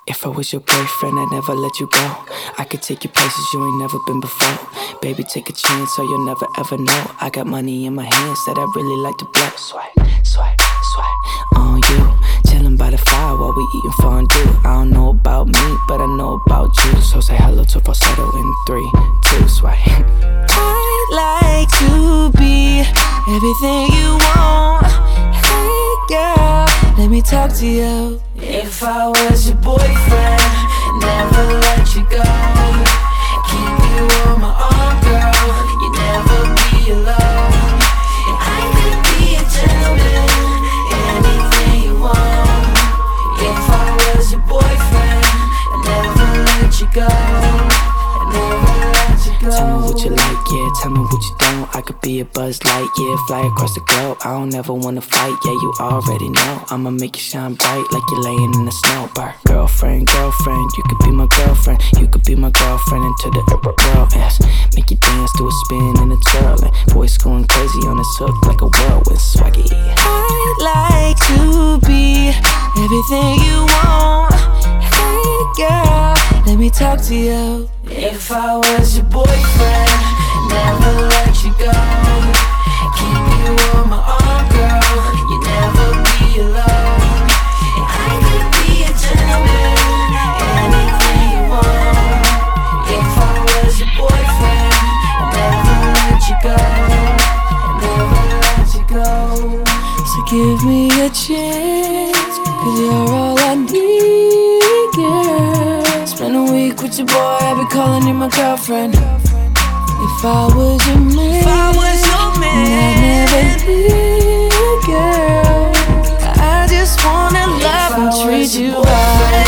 If I was your boyfriend, I'd never let you go. I could take you places you ain't never been before. Baby, take a chance so you'll never ever know. I got money in my hands that I really like to blow. Swipe, swipe, swipe on you. Chillin' by the fire while we eatin' fondue. I don't know about me, but I know about you. So say hello to falsetto in 3, 2, swipe. I'd like to be everything you want. Hey girl, let me talk to you. If I was your boyfriend, never let you go. Keep you on my arm, girl. You never be alone. And I could be a gentleman, anything you want. If I was your boyfriend, I'd never let you go. I'd never let you go. Tell me what you like, yeah, tell me what you don't. I could be a Buzz Light, yeah, fly across the globe. I don't ever wanna fight, yeah, you already know. I'ma make you shine bright like you're laying in the snow. Bar. Girlfriend, girlfriend, you could be my girlfriend. You could be my girlfriend into the world, yes. Make you dance to a spin and a twirl. And voice going crazy on this hook like a whirlwind swaggy. I'd like to be everything you want. Hey girl, let me talk to you. If I was your boyfriend, never let you go. Keep you on my arm, girl. You never be alone. And I could be a gentleman, anything you want. If I was your boyfriend, I'd never let you go. I'd never let you go. So give me a chance, 'cause you're all I need, girl. Spend a week with your boy, I'll be calling you my girlfriend. If I was your man, I'd never leave, girl. I just wanna love and treat you right.